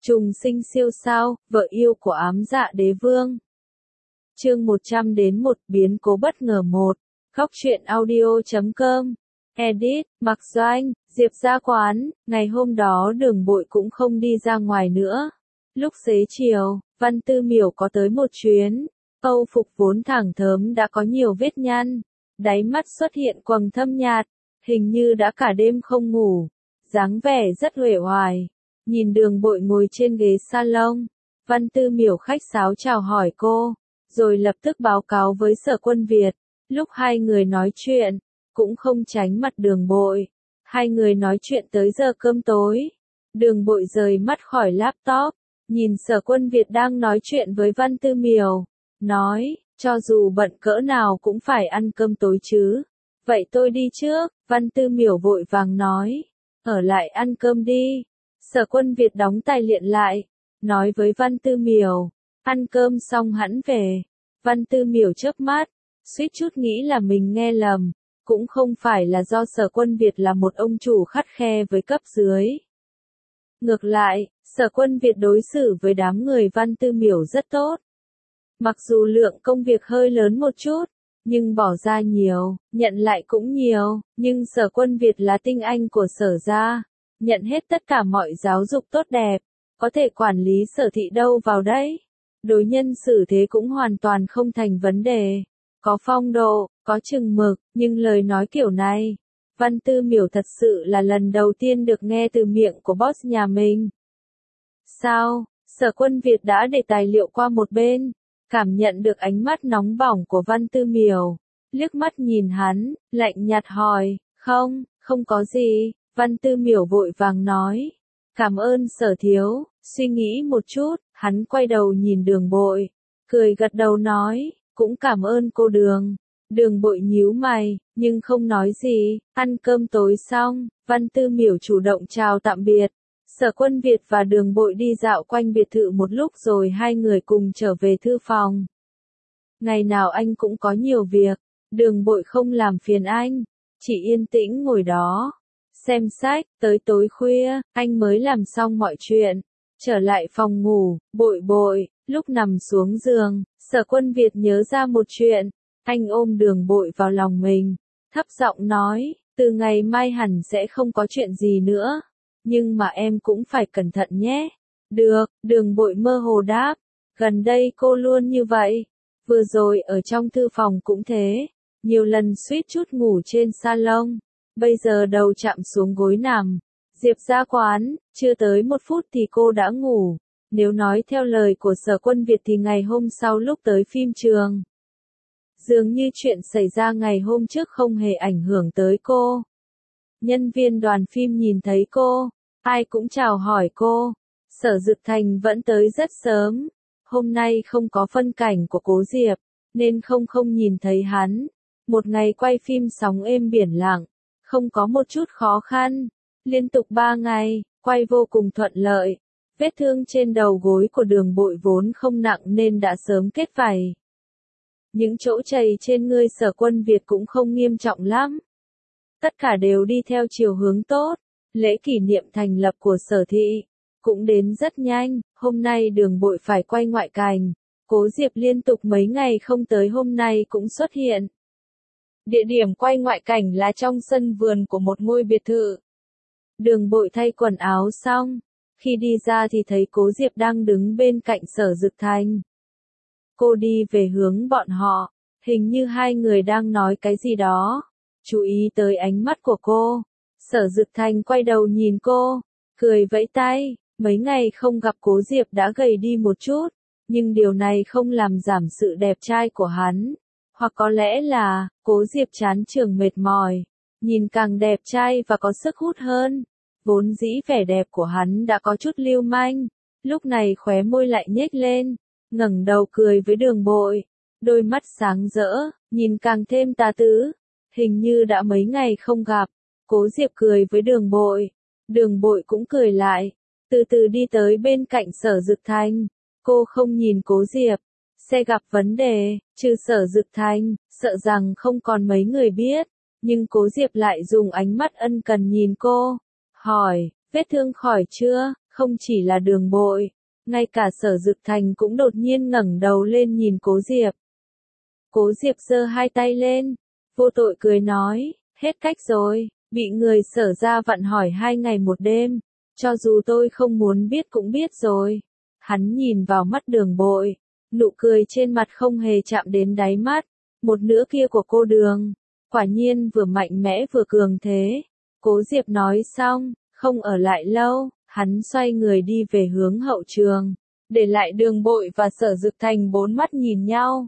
Trùng sinh siêu sao, vợ yêu của ám dạ đế vương. Chương 100-1 biến cố bất ngờ 1. Góc truyện audio.com. Edit, Mạc Doanh, Diệp ra quán. Ngày hôm đó Đường Bội cũng không đi ra ngoài nữa. Lúc xế chiều, Văn Tư Miểu có tới một chuyến. Âu phục vốn thẳng thớm đã có nhiều vết nhăn. Đáy mắt xuất hiện quầng thâm nhạt. Hình như đã cả đêm không ngủ. Dáng vẻ rất uể oải. Nhìn Đường Bội ngồi trên ghế salon, Văn Tư Miểu khách sáo chào hỏi cô, rồi lập tức báo cáo với Sở Quân Việt. Lúc hai người nói chuyện, cũng không tránh mặt Đường Bội. Hai người nói chuyện tới giờ cơm tối. Đường Bội rời mắt khỏi laptop, nhìn Sở Quân Việt đang nói chuyện với Văn Tư Miểu, nói, cho dù bận cỡ nào cũng phải ăn cơm tối chứ. Vậy tôi đi trước, Văn Tư Miểu vội vàng nói, ở lại ăn cơm đi. Sở Quân Việt đóng tài liệu lại, nói với Văn Tư Miểu, ăn cơm xong hẵng về. Văn Tư Miểu chớp mắt, suýt chút nghĩ là mình nghe lầm, cũng không phải là do Sở Quân Việt là một ông chủ khắt khe với cấp dưới. Ngược lại, Sở Quân Việt đối xử với đám người Văn Tư Miểu rất tốt. Mặc dù lượng công việc hơi lớn một chút, nhưng bỏ ra nhiều, nhận lại cũng nhiều, nhưng Sở Quân Việt là tinh anh của Sở gia. Nhận hết tất cả mọi giáo dục tốt đẹp, có thể quản lý Sở thị đâu vào đấy. Đối nhân xử thế cũng hoàn toàn không thành vấn đề. Có phong độ, có chừng mực, nhưng lời nói kiểu này, Văn Tư Miểu thật sự là lần đầu tiên được nghe từ miệng của boss nhà mình. Sao? Sở Quân Việt đã để tài liệu qua một bên, cảm nhận được ánh mắt nóng bỏng của Văn Tư Miểu, liếc mắt nhìn hắn, lạnh nhạt hỏi, không có gì. Văn Tư Miểu vội vàng nói, cảm ơn Sở thiếu. Suy nghĩ một chút, hắn quay đầu nhìn Đường Bội, cười gật đầu nói, cũng cảm ơn cô Đường. Đường Bội nhíu mày, nhưng không nói gì. Ăn cơm tối xong, Văn Tư Miểu chủ động chào tạm biệt. Sở Quân Việt và Đường Bội đi dạo quanh biệt thự một lúc rồi hai người cùng trở về thư phòng. Ngày nào anh cũng có nhiều việc, Đường Bội không làm phiền anh, chỉ yên tĩnh ngồi đó. Xem sách, tới tối khuya, anh mới làm xong mọi chuyện. Trở lại phòng ngủ, Bội, lúc nằm xuống giường, Sở Quân Việt nhớ ra một chuyện. Anh ôm Đường Bội vào lòng mình, thấp giọng nói, từ ngày mai hẳn sẽ không có chuyện gì nữa. Nhưng mà em cũng phải cẩn thận nhé. Được, Đường Bội mơ hồ đáp. Gần đây cô luôn như vậy. Vừa rồi ở trong thư phòng cũng thế. Nhiều lần suýt chút ngủ trên salon. Bây giờ đầu chạm xuống gối nằm. Diệp ra quán, chưa tới 1 phút thì cô đã ngủ. Nếu nói theo lời của Sở Quân Việt thì ngày hôm sau lúc tới phim trường, dường như chuyện xảy ra ngày hôm trước không hề ảnh hưởng tới cô. Nhân viên đoàn phim nhìn thấy cô, ai cũng chào hỏi cô. Sở Dực Thành vẫn tới rất sớm. Hôm nay không có phân cảnh của Cố Diệp, nên không nhìn thấy hắn. Một ngày quay phim sóng êm biển lặng, không có một chút khó khăn. Liên tục 3 ngày, quay vô cùng thuận lợi. Vết thương trên đầu gối của Đường Bội vốn không nặng nên đã sớm kết vảy. Những chỗ chày trên người Sở Quân Việt cũng không nghiêm trọng lắm. Tất cả đều đi theo chiều hướng tốt. Lễ kỷ niệm thành lập của Sở thị cũng đến rất nhanh. Hôm nay Đường Bội phải quay ngoại cảnh. Cố Diệp liên tục mấy ngày không tới hôm nay cũng xuất hiện. Địa điểm quay ngoại cảnh là trong sân vườn của một ngôi biệt thự. Đường Bội thay quần áo xong, khi đi ra thì thấy Cố Diệp đang đứng bên cạnh Sở Dực Thành. Cô đi về hướng bọn họ, hình như hai người đang nói cái gì đó. Chú ý tới ánh mắt của cô, Sở Dực Thành quay đầu nhìn cô, cười vẫy tay. Mấy ngày không gặp Cố Diệp đã gầy đi một chút, nhưng điều này không làm giảm sự đẹp trai của hắn. Hoặc có lẽ là, Cố Diệp chán trường mệt mỏi, nhìn càng đẹp trai và có sức hút hơn. Vốn dĩ vẻ đẹp của hắn đã có chút lưu manh, lúc này khóe môi lại nhếch lên, ngẩng đầu cười với Đường Bội, đôi mắt sáng rỡ, nhìn càng thêm tà tứ. Hình như đã mấy ngày không gặp. Cố Diệp cười với Đường Bội cũng cười lại, từ từ đi tới bên cạnh Sở Dực Thành. Cô không nhìn Cố Diệp, sẽ gặp vấn đề, trừ Sở Dực Thành, sợ rằng không còn mấy người biết, nhưng Cố Diệp lại dùng ánh mắt ân cần nhìn cô, hỏi, vết thương khỏi chưa, Không chỉ là Đường Bội, ngay cả Sở Dực Thành cũng đột nhiên ngẩng đầu lên nhìn Cố Diệp. Cố Diệp giơ hai tay lên, vô tội cười nói, hết cách rồi, bị người Sở gia vặn hỏi 2 ngày 1 đêm, cho dù tôi không muốn biết cũng biết rồi. Hắn nhìn vào mắt Đường Bội, nụ cười trên mặt không hề chạm đến đáy mắt, một nửa kia của cô Đường, quả nhiên vừa mạnh mẽ vừa cường thế. Cố Diệp nói xong, không ở lại lâu, hắn xoay người đi về hướng hậu trường, để lại Đường Bội và Sở Dực Thành 4 mắt nhìn nhau.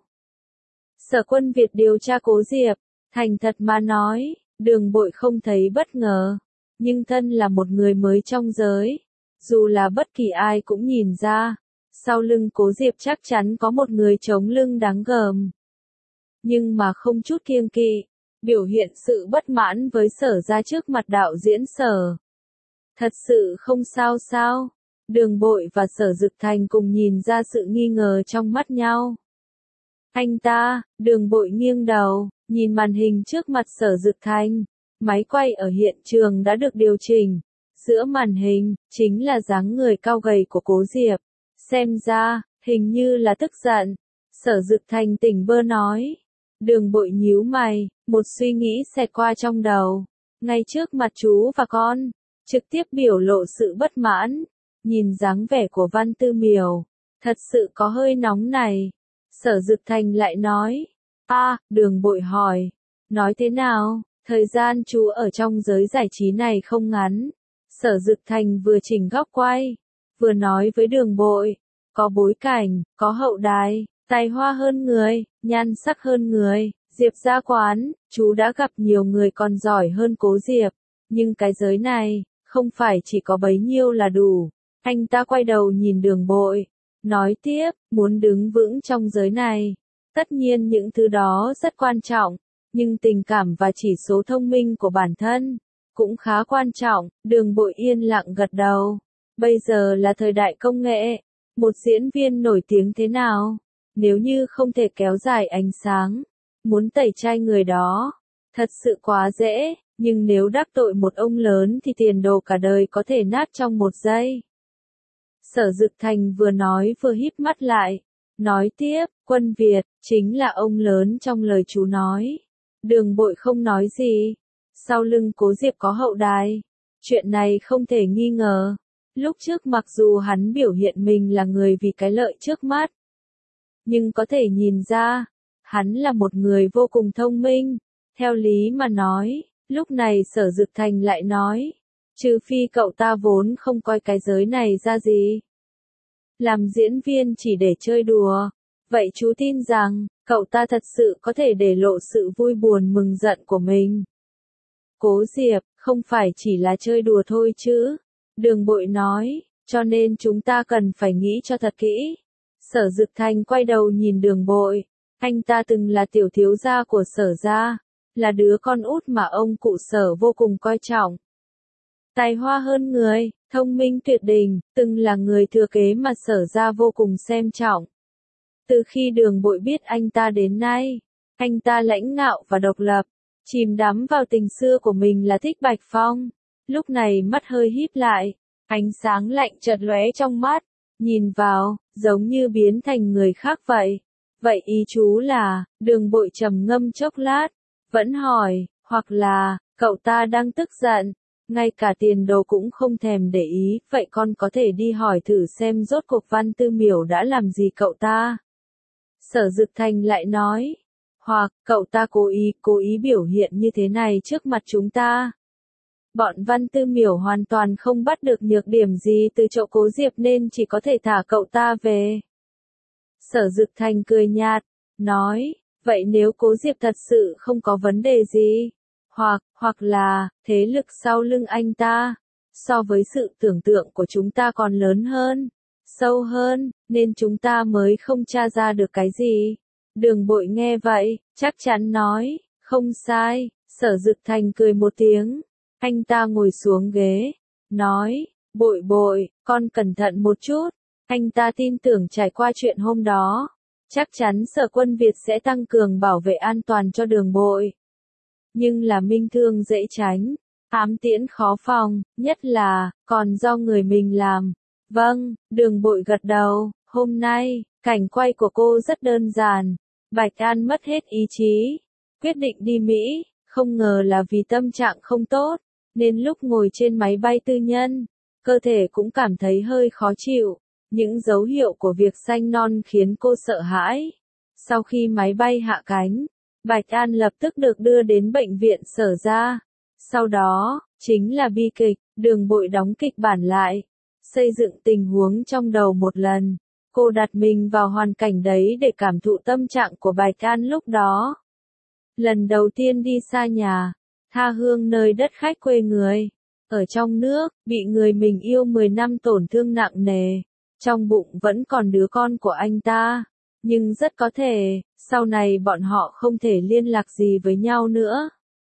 Sở Quân Việt điều tra Cố Diệp, thành thật mà nói, Đường Bội không thấy bất ngờ, nhưng thân là một người mới trong giới, dù là bất kỳ ai cũng nhìn ra, sau lưng Cố Diệp chắc chắn có một người chống lưng đáng gờm. Nhưng mà không chút kiêng kỵ, biểu hiện sự bất mãn với Sở gia trước mặt đạo diễn Sở. Thật sự không sao sao? Đường Bội và Sở Dực Thành cùng nhìn ra sự nghi ngờ trong mắt nhau. Anh ta, Đường Bội nghiêng đầu, nhìn màn hình trước mặt Sở Dực Thành. Máy quay ở hiện trường đã được điều chỉnh. Giữa màn hình, chính là dáng người cao gầy của Cố Diệp. Xem ra, hình như là tức giận. Sở Dực Thành tỉnh bơ nói. Đường Bội nhíu mày, một suy nghĩ xẹt qua trong đầu. Ngay trước mặt chú và con, trực tiếp biểu lộ sự bất mãn. Nhìn dáng vẻ của Văn Tư Miểu, thật sự có hơi nóng này. Sở Dực Thành lại nói. Đường Bội hỏi. Nói thế nào, thời gian chú ở trong giới giải trí này không ngắn. Sở Dực Thành vừa chỉnh góc quay, vừa nói với Đường Bội. Có bối cảnh, có hậu đài, tài hoa hơn người, nhan sắc hơn người. Diệp gia quán, chú đã gặp nhiều người còn giỏi hơn Cố Diệp. Nhưng cái giới này, không phải chỉ có bấy nhiêu là đủ. Anh ta quay đầu nhìn Đường Bội, nói tiếp, muốn đứng vững trong giới này. Tất nhiên những thứ đó rất quan trọng, nhưng tình cảm và chỉ số thông minh của bản thân cũng khá quan trọng. Đường Bội yên lặng gật đầu. Bây giờ là thời đại công nghệ, một diễn viên nổi tiếng thế nào, nếu như không thể kéo dài ánh sáng, muốn tẩy chay người đó, thật sự quá dễ, nhưng nếu đắc tội một ông lớn thì tiền đồ cả đời có thể nát trong 1 giây. Sở Dực Thành vừa nói vừa híp mắt lại, nói tiếp, Quân Việt, chính là ông lớn trong lời chú nói. Đường Bội không nói gì. Sau lưng Cố Diệp có hậu đài. Chuyện này không thể nghi ngờ. Lúc trước mặc dù hắn biểu hiện mình là người vì cái lợi trước mắt, nhưng có thể nhìn ra, hắn là một người vô cùng thông minh. Theo lý mà nói, lúc này Sở Dực Thành lại nói, trừ phi cậu ta vốn không coi cái giới này ra gì. Làm diễn viên chỉ để chơi đùa. Vậy chú tin rằng, cậu ta thật sự có thể để lộ sự vui buồn mừng giận của mình. Cố Diệp, không phải chỉ là chơi đùa thôi chứ. Đường Bội nói, cho nên chúng ta cần phải nghĩ cho thật kỹ. Sở Dực Thành quay đầu nhìn Đường Bội. Anh ta từng là tiểu thiếu gia của Sở gia, là đứa con út mà ông cụ Sở vô cùng coi trọng. Tài hoa hơn người, thông minh tuyệt đỉnh, từng là người thừa kế mà Sở gia vô cùng xem trọng. Từ khi Đường Bội biết anh ta đến nay, anh ta lãnh ngạo và độc lập, chìm đắm vào tình xưa của mình là Thích Bạch Phong. Lúc này mắt hơi híp lại, ánh sáng lạnh chợt lóe trong mắt, nhìn vào, giống như biến thành người khác vậy. Vậy ý chú là, Đường Bội trầm ngâm chốc lát, vẫn hỏi, hoặc là, cậu ta đang tức giận, ngay cả tiền đồ cũng không thèm để ý, vậy con có thể đi hỏi thử xem rốt cuộc Văn Tư Miểu đã làm gì cậu ta. Sở Dực Thành lại nói, hoặc, cậu ta cố ý biểu hiện như thế này trước mặt chúng ta. Bọn Văn Tư Miểu hoàn toàn không bắt được nhược điểm gì từ chỗ Cố Diệp nên chỉ có thể thả cậu ta về. Sở Dực Thành cười nhạt, nói, vậy nếu Cố Diệp thật sự không có vấn đề gì, hoặc là, thế lực sau lưng anh ta, so với sự tưởng tượng của chúng ta còn lớn hơn, sâu hơn, nên chúng ta mới không tra ra được cái gì. Đường Bội nghe vậy, chắc chắn nói, không sai. Sở Dực Thành cười một tiếng, anh ta ngồi xuống ghế, nói, Bội Bội, con cẩn thận một chút. Anh ta tin tưởng trải qua chuyện hôm đó, chắc chắn Sở Quân Việt sẽ tăng cường bảo vệ an toàn cho Đường Bội. Nhưng là minh thương dễ tránh, ám tiễn khó phòng, nhất là, còn do người mình làm, Vâng, Đường Bội gật đầu, hôm nay, cảnh quay của cô rất đơn giản. Bạch An mất hết ý chí, quyết định đi Mỹ, không ngờ là vì tâm trạng không tốt, nên lúc ngồi trên máy bay tư nhân, cơ thể cũng cảm thấy hơi khó chịu. Những dấu hiệu của việc xanh non khiến cô sợ hãi. Sau khi máy bay hạ cánh, Bạch An lập tức được đưa đến bệnh viện Sở Ra. Sau đó, chính là bi kịch, Đường Bội đóng kịch bản lại, xây dựng tình huống trong đầu một lần. Cô đặt mình vào hoàn cảnh đấy để cảm thụ tâm trạng của Bạch An lúc đó. Lần đầu tiên đi xa nhà, tha hương nơi đất khách quê người. Ở trong nước, bị người mình yêu 10 năm tổn thương nặng nề. Trong bụng vẫn còn đứa con của anh ta. Nhưng rất có thể, sau này bọn họ không thể liên lạc gì với nhau nữa.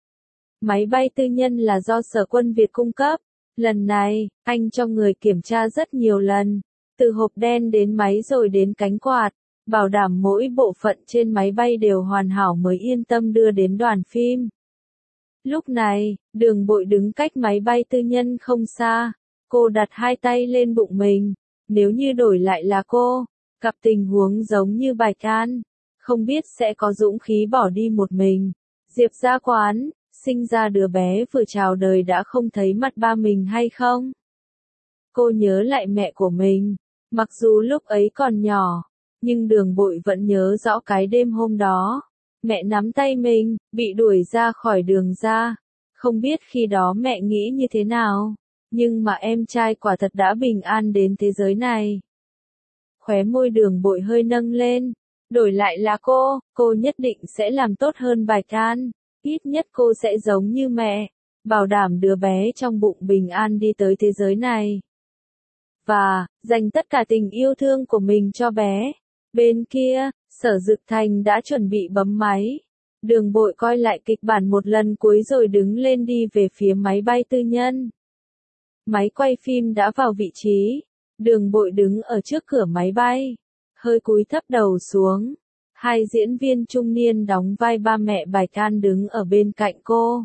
Máy bay tư nhân là do Sở Quân Việt cung cấp. Lần này, anh cho người kiểm tra rất nhiều lần. Từ hộp đen đến máy rồi đến cánh quạt. Bảo đảm mỗi bộ phận trên máy bay đều hoàn hảo mới yên tâm đưa đến đoàn phim. Lúc này, Đường Bội đứng cách máy bay tư nhân không xa. Cô đặt hai tay lên bụng mình. Nếu như đổi lại là cô, gặp tình huống giống như Bạch An, không biết sẽ có dũng khí bỏ đi một mình. Diệp Gia Quán, sinh ra đứa bé vừa chào đời đã không thấy mặt ba mình hay không? Cô nhớ lại mẹ của mình, mặc dù lúc ấy còn nhỏ, nhưng Đường Bội vẫn nhớ rõ cái đêm hôm đó. Mẹ nắm tay mình, bị đuổi ra khỏi đường ra. Không biết khi đó mẹ nghĩ như thế nào, nhưng mà em trai quả thật đã bình an đến thế giới này. Khóe môi Đường Bội hơi nâng lên. Đổi lại là cô nhất định sẽ làm tốt hơn Bạch An. Ít nhất cô sẽ giống như mẹ, bảo đảm đứa bé trong bụng bình an đi tới thế giới này. Và, dành tất cả tình yêu thương của mình cho bé. Bên kia, Sở Dực Thành đã chuẩn bị bấm máy. Đường Bội coi lại kịch bản một lần cuối rồi đứng lên đi về phía máy bay tư nhân. Máy quay phim đã vào vị trí. Đường Bội đứng ở trước cửa máy bay, hơi cúi thấp đầu xuống. Hai diễn viên trung niên đóng vai ba mẹ Bạch An đứng ở bên cạnh cô.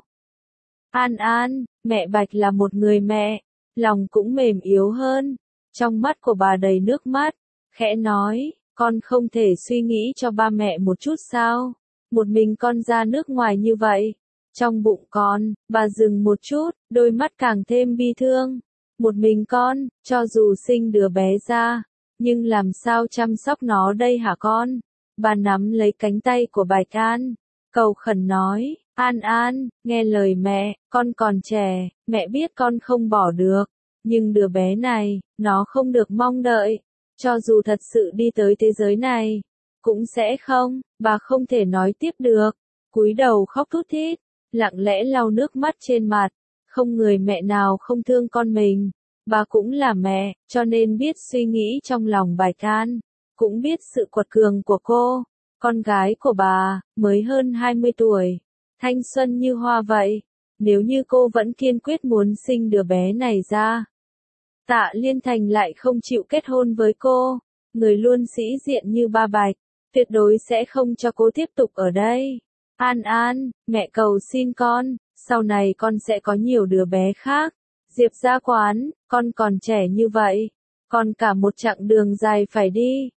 An An, mẹ Bạch là một người mẹ, lòng cũng mềm yếu hơn. Trong mắt của bà đầy nước mắt, khẽ nói, con không thể suy nghĩ cho ba mẹ một chút sao? Một mình con ra nước ngoài như vậy. Trong bụng con, bà dừng một chút, đôi mắt càng thêm bi thương. Một mình con, cho dù sinh đứa bé ra, nhưng làm sao chăm sóc nó đây hả con? Bà nắm lấy cánh tay của Bạch An, cầu khẩn nói, An An, nghe lời mẹ, con còn trẻ, mẹ biết con không bỏ được, nhưng đứa bé này, nó không được mong đợi, cho dù thật sự đi tới thế giới này, cũng sẽ không, bà không thể nói tiếp được, cúi đầu khóc thút thít, lặng lẽ lau nước mắt trên mặt, không người mẹ nào không thương con mình, bà cũng là mẹ, cho nên biết suy nghĩ trong lòng Bạch An. Cũng biết sự quật cường của cô, con gái của bà, mới hơn 20 tuổi, thanh xuân như hoa vậy, nếu như cô vẫn kiên quyết muốn sinh đứa bé này ra. Tạ Liên Thành lại không chịu kết hôn với cô, người luôn sĩ diện như ba Bạch, tuyệt đối sẽ không cho cô tiếp tục ở đây. An An, mẹ cầu xin con, sau này con sẽ có nhiều đứa bé khác. Diệp Gia Quán, con còn trẻ như vậy, còn cả một chặng đường dài phải đi.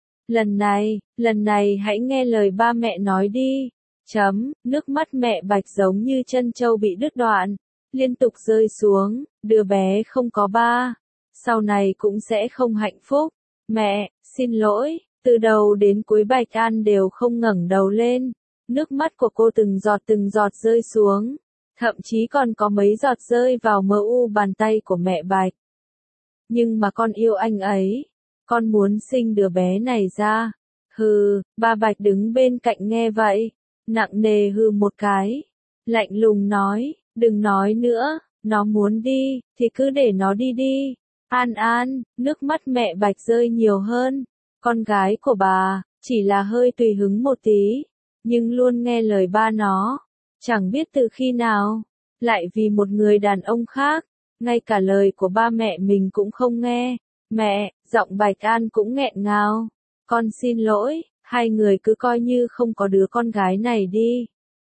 Lần này hãy nghe lời ba mẹ nói đi. Nước mắt mẹ Bạch giống như chân trâu bị đứt đoạn, liên tục rơi xuống, đứa bé không có ba, sau này cũng sẽ không hạnh phúc. Mẹ, xin lỗi, từ đầu đến cuối Bạch An đều không ngẩng đầu lên, nước mắt của cô từng giọt rơi xuống, thậm chí còn có mấy giọt rơi vào mờ u bàn tay của mẹ Bạch. Nhưng mà con yêu anh ấy. Con muốn sinh đứa bé này ra. Hừ, ba Bạch đứng bên cạnh nghe vậy, nặng nề hừ một cái, lạnh lùng nói, đừng nói nữa, nó muốn đi, thì cứ để nó đi đi. An An, nước mắt mẹ Bạch rơi nhiều hơn, con gái của bà, chỉ là hơi tùy hứng một tí, nhưng luôn nghe lời ba nó, chẳng biết từ khi nào, lại vì một người đàn ông khác, ngay cả lời của ba mẹ mình cũng không nghe. Mẹ, giọng Bạch An cũng nghẹn ngào. Con xin lỗi, hai người cứ coi như không có đứa con gái này đi.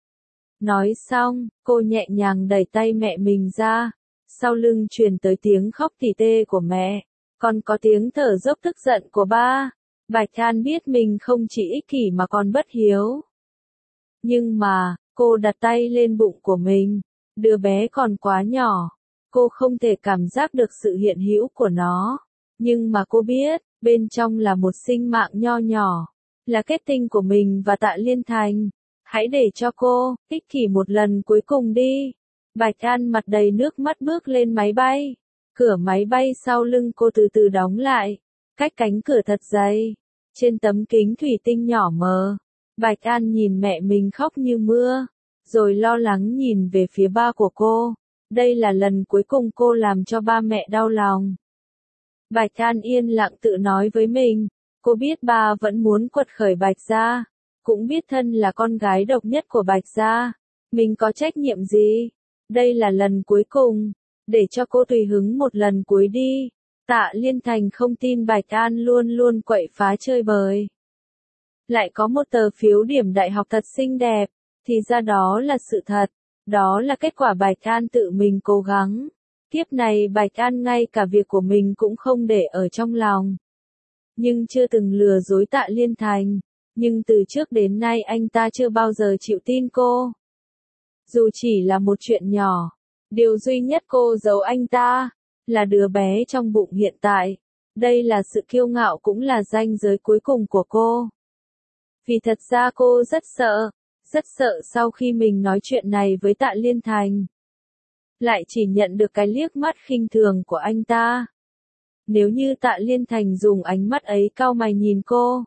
Nói xong, cô nhẹ nhàng đẩy tay mẹ mình ra. Sau lưng truyền tới tiếng khóc tỉ tê của mẹ. Còn có tiếng thở dốc tức giận của ba. Bạch An biết mình không chỉ ích kỷ mà còn bất hiếu. Nhưng mà, cô đặt tay lên bụng của mình. Đứa bé còn quá nhỏ. Cô không thể cảm giác được sự hiện hữu của nó. Nhưng mà cô biết, bên trong là một sinh mạng nho nhỏ. Là kết tinh của mình và Tạ Liên Thành. Hãy để cho cô, ích kỷ một lần cuối cùng đi. Bạch An mặt đầy nước mắt bước lên máy bay. Cửa máy bay sau lưng cô từ từ đóng lại. Cách cánh cửa thật dày. Trên tấm kính thủy tinh nhỏ mờ. Bạch An nhìn mẹ mình khóc như mưa. Rồi lo lắng nhìn về phía ba của cô. Đây là lần cuối cùng cô làm cho ba mẹ đau lòng. Bạch An yên lặng tự nói với mình. Cô biết ba vẫn muốn quật khởi Bạch gia. Cũng biết thân là con gái độc nhất của Bạch gia. Mình có trách nhiệm gì? Đây là lần cuối cùng. Để cho cô tùy hứng một lần cuối đi. Tạ Liên Thành không tin Bạch An luôn luôn quậy phá chơi bời. Lại có một tờ phiếu điểm đại học thật xinh đẹp. Thì ra đó là sự thật. Đó là kết quả Bạch An tự mình cố gắng. Kiếp này Bạch An ngay cả việc của mình cũng không để ở trong lòng. Nhưng chưa từng lừa dối Tạ Liên Thành. Nhưng từ trước đến nay anh ta chưa bao giờ chịu tin cô. Dù chỉ là một chuyện nhỏ. Điều duy nhất cô giấu anh ta, là đứa bé trong bụng hiện tại. Đây là sự kiêu ngạo cũng là ranh giới cuối cùng của cô. Vì thật ra cô rất sợ sau khi mình nói chuyện này với Tạ Liên Thành. Lại chỉ nhận được cái liếc mắt khinh thường của anh ta. Nếu như Tạ Liên Thành dùng ánh mắt ấy cau mày nhìn cô.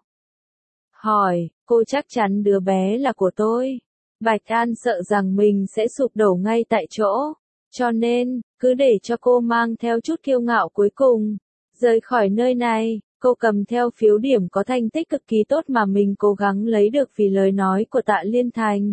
Hỏi, cô chắc chắn đứa bé là của tôi. Bạch An sợ rằng mình sẽ sụp đổ ngay tại chỗ. Cho nên, cứ để cho cô mang theo chút kiêu ngạo cuối cùng. Rời khỏi nơi này, cô cầm theo phiếu điểm có thành tích cực kỳ tốt mà mình cố gắng lấy được vì lời nói của Tạ Liên Thành.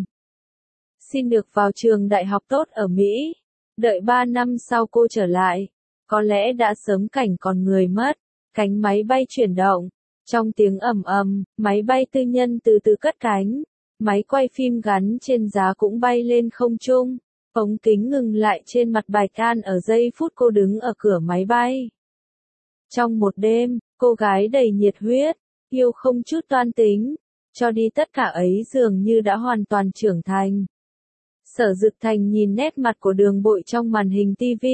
Xin được vào trường đại học tốt ở Mỹ. Đợi 3 năm sau cô trở lại. Có lẽ đã sớm cảnh còn người mất. Cánh máy bay chuyển động. Trong tiếng ầm ầm, máy bay tư nhân từ từ cất cánh. Máy quay phim gắn trên giá cũng bay lên không trung. Ống kính ngừng lại trên mặt Bạch An ở giây phút cô đứng ở cửa máy bay. Trong một đêm, cô gái đầy nhiệt huyết, yêu không chút toan tính, cho đi tất cả ấy dường như đã hoàn toàn trưởng thành. Sở Dực Thành nhìn nét mặt của Đường Bội trong màn hình TV.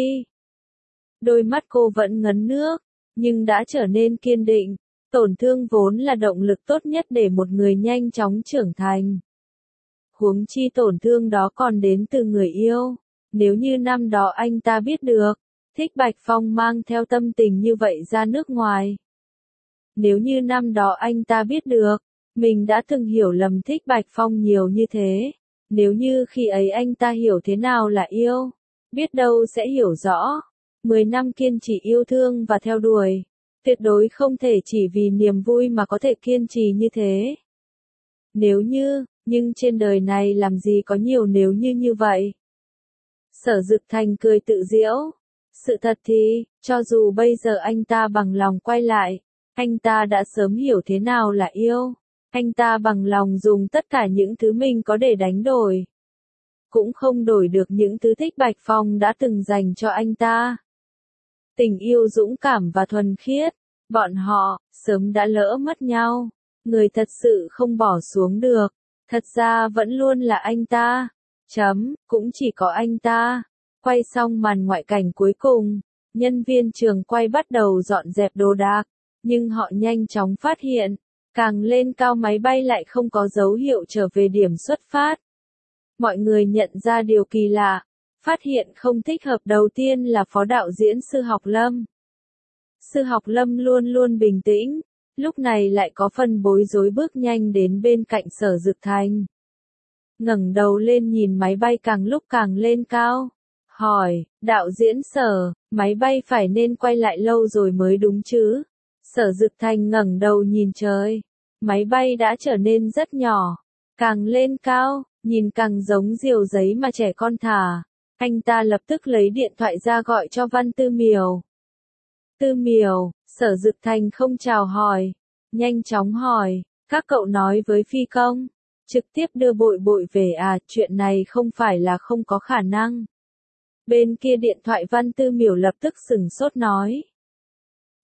Đôi mắt cô vẫn ngấn nước, nhưng đã trở nên kiên định. Tổn thương vốn là động lực tốt nhất để một người nhanh chóng trưởng thành. Huống chi tổn thương đó còn đến từ người yêu. Nếu như năm đó anh ta biết được, Thích Bạch Phong mang theo tâm tình như vậy ra nước ngoài. Nếu như năm đó anh ta biết được, mình đã từng hiểu lầm Thích Bạch Phong nhiều như thế. Nếu như khi ấy anh ta hiểu thế nào là yêu, biết đâu sẽ hiểu rõ. 10 năm kiên trì yêu thương và theo đuổi. Tuyệt đối không thể chỉ vì niềm vui mà có thể kiên trì như thế. Nếu như, nhưng trên đời này làm gì có nhiều nếu như vậy. Sở Dực Thành cười tự giễu. Sự thật thì, cho dù bây giờ anh ta bằng lòng quay lại, anh ta đã sớm hiểu thế nào là yêu. Anh ta bằng lòng dùng tất cả những thứ mình có để đánh đổi. Cũng không đổi được những thứ Thích Bạch Phong đã từng dành cho anh ta. Tình yêu dũng cảm và thuần khiết, bọn họ, sớm đã lỡ mất nhau. Người thật sự không bỏ xuống được, thật ra vẫn luôn là anh ta. Cũng chỉ có anh ta. Quay xong màn ngoại cảnh cuối cùng, nhân viên trường quay bắt đầu dọn dẹp đồ đạc, nhưng họ nhanh chóng phát hiện, càng lên cao máy bay lại không có dấu hiệu trở về điểm xuất phát. Mọi người nhận ra điều kỳ lạ, phát hiện không thích hợp đầu tiên là phó đạo diễn Sư Học Lâm. Sư Học Lâm luôn luôn bình tĩnh, lúc này lại có phần bối rối bước nhanh đến bên cạnh Sở Dực Thành. Ngẩng đầu lên nhìn máy bay càng lúc càng lên cao. Hỏi, đạo diễn Sở, máy bay phải nên quay lại lâu rồi mới đúng chứ? Sở Dực Thành ngẩng đầu nhìn trời. Máy bay đã trở nên rất nhỏ. Càng lên cao, nhìn càng giống diều giấy mà trẻ con thả. Anh ta lập tức lấy điện thoại ra gọi cho Văn Tư Miểu. Tư Miểu, Sở Dực Thành không chào hỏi. Nhanh chóng hỏi, các cậu nói với phi công. Trực tiếp đưa Bội Bội về à, chuyện này không phải là không có khả năng. Bên kia điện thoại Văn Tư Miểu lập tức sửng sốt nói.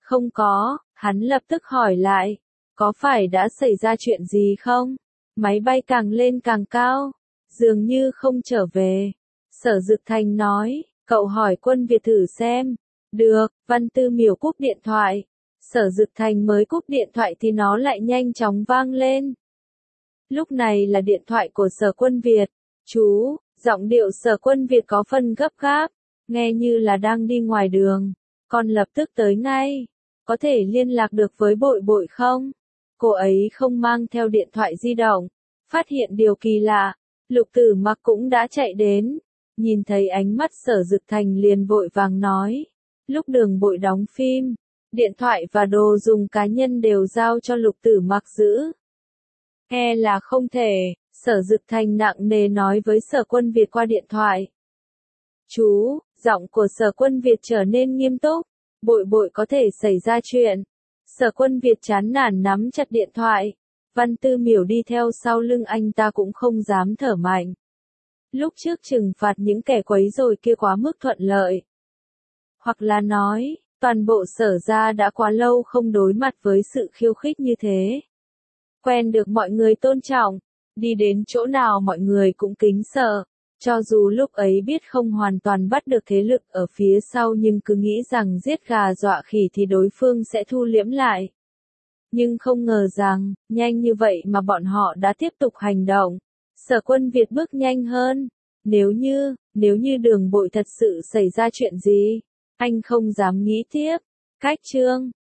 Không có, hắn lập tức hỏi lại. Có phải đã xảy ra chuyện gì không? Máy bay càng lên càng cao. Dường như không trở về. Sở Dực Thành nói, cậu hỏi Quân Việt thử xem. Được, Văn Tư Miểu cúp điện thoại. Sở Dực Thành mới cúp điện thoại thì nó lại nhanh chóng vang lên. Lúc này là điện thoại của Sở Quân Việt. Chú, giọng điệu Sở Quân Việt có phần gấp gáp, nghe như là đang đi ngoài đường. Con lập tức tới ngay. Có thể liên lạc được với Bội Bội không? Cô ấy không mang theo điện thoại di động. Phát hiện điều kỳ lạ, Lục Tử Mặc cũng đã chạy đến. Nhìn thấy ánh mắt Sở Dực Thành liền vội vàng nói. Lúc Đường Bội đóng phim, điện thoại và đồ dùng cá nhân đều giao cho Lục Tử Mặc giữ. E là không thể, Sở Dực Thành nặng nề nói với Sở Quân Việt qua điện thoại. Chú, giọng của Sở Quân Việt trở nên nghiêm túc. Bội Bội có thể xảy ra chuyện. Sở Quân Việt chán nản nắm chặt điện thoại. Văn Tư Miểu đi theo sau lưng anh ta cũng không dám thở mạnh. Lúc trước trừng phạt những kẻ quấy rối kia quá mức thuận lợi. Hoặc là nói, toàn bộ Sở gia đã quá lâu không đối mặt với sự khiêu khích như thế. Quen được mọi người tôn trọng, đi đến chỗ nào mọi người cũng kính sợ. Cho dù lúc ấy biết không hoàn toàn bắt được thế lực ở phía sau nhưng cứ nghĩ rằng giết gà dọa khỉ thì đối phương sẽ thu liễm lại. Nhưng không ngờ rằng, nhanh như vậy mà bọn họ đã tiếp tục hành động. Sở Quân Việt bước nhanh hơn. Nếu như Đường Bội thật sự xảy ra chuyện gì, anh không dám nghĩ tiếp. Cách chương